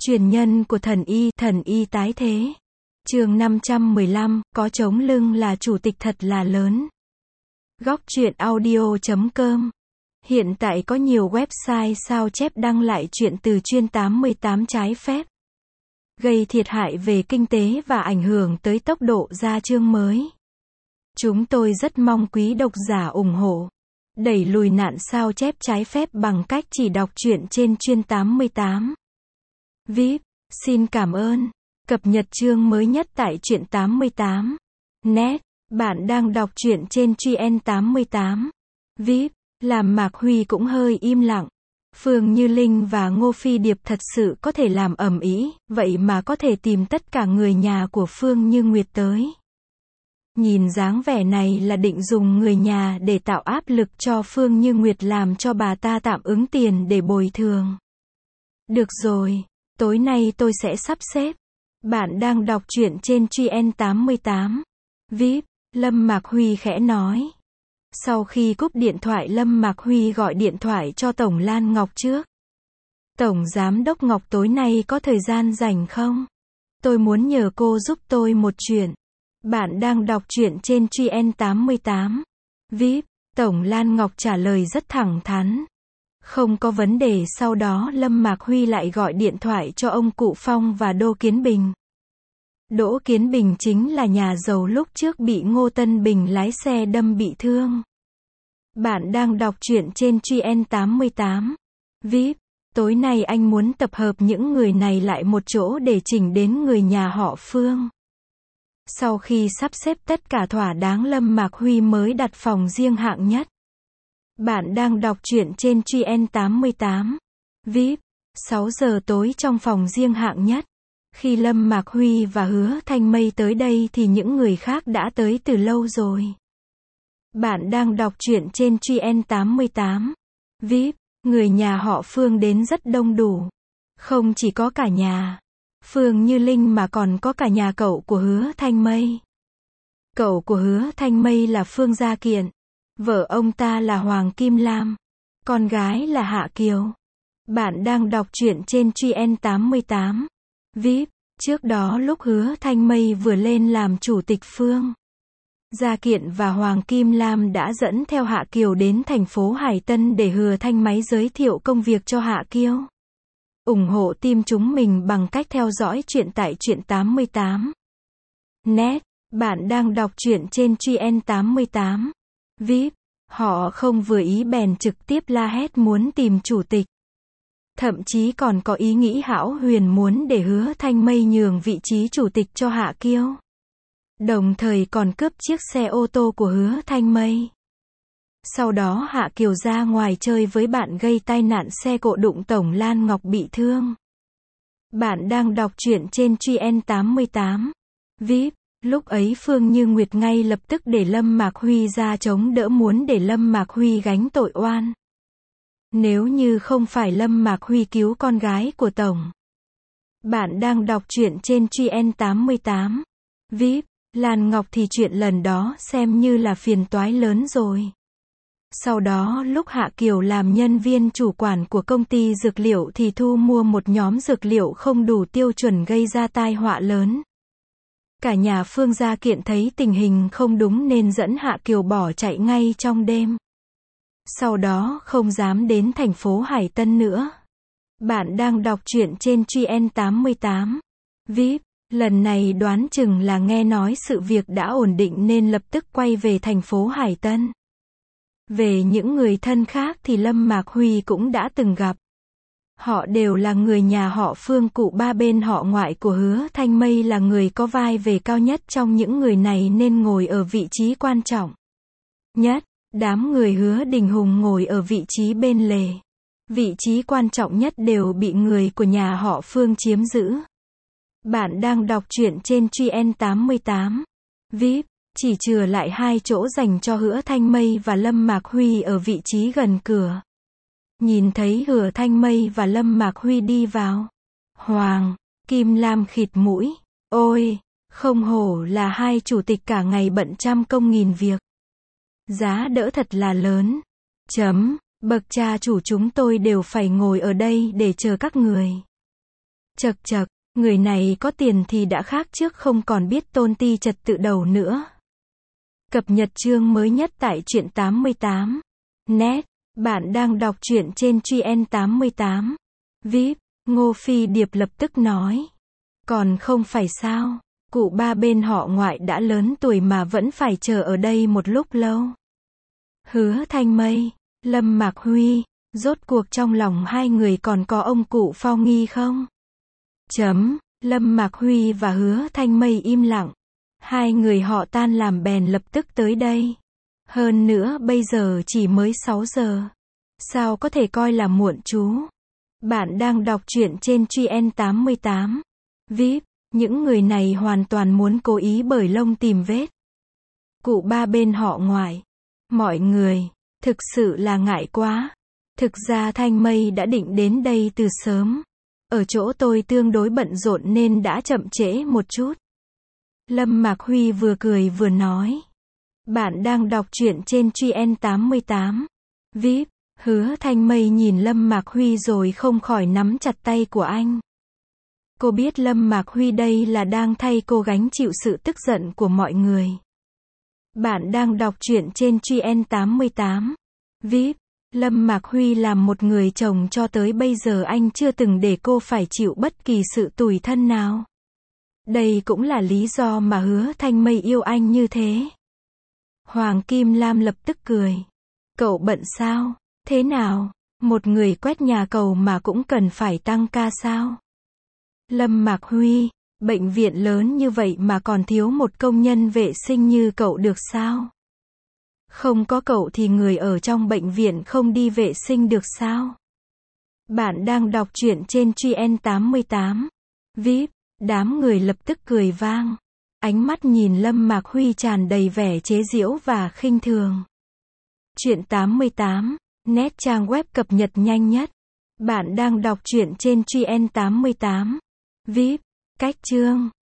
Truyền nhân của thần y tái thế. Chương 515, có chống lưng là chủ tịch thật là lớn. Góc truyện audio.com. Hiện tại có nhiều website sao chép đăng lại chuyện từ chuyên 88 trái phép, gây thiệt hại về kinh tế và ảnh hưởng tới tốc độ ra chương mới. Chúng tôi rất mong quý độc giả ủng hộ, đẩy lùi nạn sao chép trái phép bằng cách chỉ đọc truyện trên chuyên 88. VIP, xin cảm ơn. Cập nhật chương mới nhất tại truyện 88. Net, bạn đang đọc truyện trên truyện 88. VIP, làm Mạc Huy cũng hơi im lặng. Phương Như Linh và Ngô Phi Điệp thật sự có thể làm ầm ĩ, vậy mà có thể tìm tất cả người nhà của Phương Như Nguyệt tới. Nhìn dáng vẻ này là định dùng người nhà để tạo áp lực cho Phương Như Nguyệt làm cho bà ta tạm ứng tiền để bồi thường. Được rồi, tối nay tôi sẽ sắp xếp. Bạn đang đọc truyện trên truyện 88. VIP, Lâm Mạc Huy khẽ nói. Sau khi cúp điện thoại, Lâm Mạc Huy gọi điện thoại cho Tổng Lan Ngọc trước. Tổng Giám đốc Ngọc, tối nay có thời gian rảnh không? Tôi muốn nhờ cô giúp tôi một chuyện. Bạn đang đọc truyện trên truyện 88. VIP, Tổng Lan Ngọc trả lời rất thẳng thắn. Không có vấn đề. Sau đó Lâm Mạc Huy lại gọi điện thoại cho ông Cụ Phong và Đỗ Kiến Bình. Đỗ Kiến Bình chính là nhà giàu lúc trước bị Ngô Tân Bình lái xe đâm bị thương. Bạn đang đọc truyện trên truyện 88. VIP, tối nay anh muốn tập hợp những người này lại một chỗ để chỉnh đến người nhà họ Phương. Sau khi sắp xếp tất cả thỏa đáng, Lâm Mạc Huy mới đặt phòng riêng hạng nhất. Bạn đang đọc truyện trên truyện 88. VIP, 6 giờ tối trong phòng riêng hạng nhất. Khi Lâm Mạc Huy và Hứa Thanh Mây tới đây thì những người khác đã tới từ lâu rồi. Bạn đang đọc truyện trên truyện 88. VIP, người nhà họ Phương đến rất đông đủ. Không chỉ có cả nhà Phương Như Linh mà còn có cả nhà cậu của Hứa Thanh Mây. Cậu của Hứa Thanh Mây là Phương Gia Kiện. Vợ ông ta là Hoàng Kim Lam. Con gái là Hạ Kiều. Bạn đang đọc truyện trên truyện 88. VIP, trước đó lúc Hứa Thanh Mây vừa lên làm chủ tịch Phương Gia Kiện và Hoàng Kim Lam đã dẫn theo Hạ Kiều đến thành phố Hải Tân để Hứa Thanh Mây giới thiệu công việc cho Hạ Kiều. Ủng hộ team chúng mình bằng cách theo dõi truyện tại truyện 88. Net, bạn đang đọc truyện trên truyện 88. VIP, họ không vừa ý bèn trực tiếp la hét muốn tìm chủ tịch. Thậm chí còn có ý nghĩ hão huyền muốn để Hứa Thanh Mây nhường vị trí chủ tịch cho Hạ Kiều. Đồng thời còn cướp chiếc xe ô tô của Hứa Thanh Mây. Sau đó Hạ Kiều ra ngoài chơi với bạn gây tai nạn xe cộ đụng Tổng Lan Ngọc bị thương. Bạn đang đọc truyện trên truyện 88. VIP, lúc ấy Phương Như Nguyệt ngay lập tức để Lâm Mạc Huy ra chống đỡ, muốn để Lâm Mạc Huy gánh tội oan. Nếu như không phải Lâm Mạc Huy cứu con gái của Tổng. Bạn đang đọc truyện trên truyện 88. VIP, Lan Ngọc thì chuyện lần đó xem như là phiền toái lớn rồi. Sau đó lúc Hạ Kiều làm nhân viên chủ quản của công ty dược liệu thì thu mua một nhóm dược liệu không đủ tiêu chuẩn gây ra tai họa lớn. Cả nhà Phương Gia Kiện thấy tình hình không đúng nên dẫn Hạ Kiều bỏ chạy ngay trong đêm. Sau đó không dám đến thành phố Hải Tân nữa. Bạn đang đọc truyện trên truyện 88. VIP, lần này đoán chừng là nghe nói sự việc đã ổn định nên lập tức quay về thành phố Hải Tân. Về những người thân khác thì Lâm Mạc Huy cũng đã từng gặp. Họ đều là người nhà họ Phương. Cụ ba bên họ ngoại của Hứa Thanh Mây là người có vai về cao nhất trong những người này nên ngồi ở vị trí quan trọng nhất. Đám người Hứa Đình Hùng ngồi ở vị trí bên lề. Vị trí quan trọng nhất đều bị người của nhà họ Phương chiếm giữ. Bạn đang đọc truyện trên truyện 88. VIP, chỉ chừa lại 2 chỗ dành cho Hứa Thanh Mây và Lâm Mạc Huy ở vị trí gần cửa. Nhìn thấy Hứa Thanh Mây và Lâm Mạc Huy đi vào, Hoàng Kim Lam khịt mũi. Ôi, không hổ là hai chủ tịch cả ngày bận trăm công nghìn việc. Giá đỡ thật là lớn. Bậc cha chủ chúng tôi đều phải ngồi ở đây để chờ các người. Chậc chậc, người này có tiền thì đã khác trước không còn biết tôn ti trật tự đầu nữa. Cập nhật chương mới nhất tại truyện 88. Net, bạn đang đọc truyện trên Truyện 88. VIP, Ngô Phi Điệp lập tức nói. Còn không phải sao, cụ ba bên họ ngoại đã lớn tuổi mà vẫn phải chờ ở đây một lúc lâu. Hứa Thanh Mây, Lâm Mạc Huy, rốt cuộc trong lòng hai người còn có ông cụ Phong Nghi không? Lâm Mạc Huy và Hứa Thanh Mây im lặng. Hai người họ tan làm bèn lập tức tới đây. Hơn nữa bây giờ chỉ mới 6 giờ. Sao có thể coi là muộn chú? Bạn đang đọc truyện trên Truyện 88. VIP, những người này hoàn toàn muốn cố ý bởi lông tìm vết. Cụ ba bên họ ngoại. Mọi người, thực sự là ngại quá. Thực ra Thanh Mây đã định đến đây từ sớm. Ở chỗ tôi tương đối bận rộn nên đã chậm trễ một chút. Lâm Mạc Huy vừa cười vừa nói. Bạn đang đọc truyện trên Truyện 88. VIP, Hứa Thanh Mây nhìn Lâm Mạc Huy rồi không khỏi nắm chặt tay của anh. Cô biết Lâm Mạc Huy đây là đang thay cô gánh chịu sự tức giận của mọi người. Bạn đang đọc truyện trên Truyện 88. VIP, Lâm Mạc Huy làm một người chồng cho tới bây giờ anh chưa từng để cô phải chịu bất kỳ sự tủi thân nào. Đây cũng là lý do mà Hứa Thanh Mây yêu anh như thế. Hoàng Kim Lam lập tức cười. Cậu bận sao? Thế nào? Một người quét nhà cầu mà cũng cần phải tăng ca sao? Lâm Mạc Huy, bệnh viện lớn như vậy mà còn thiếu một công nhân vệ sinh như cậu được sao? Không có cậu thì người ở trong bệnh viện không đi vệ sinh được sao? Bạn đang đọc truyện trên Truyện 88. VIP, đám người lập tức cười vang. Ánh mắt nhìn Lâm Mạc Huy tràn đầy vẻ chế giễu và khinh thường. Truyện 88, net trang web cập nhật nhanh nhất. Bạn đang đọc truyện trên Truyện 88. VIP, cách chương.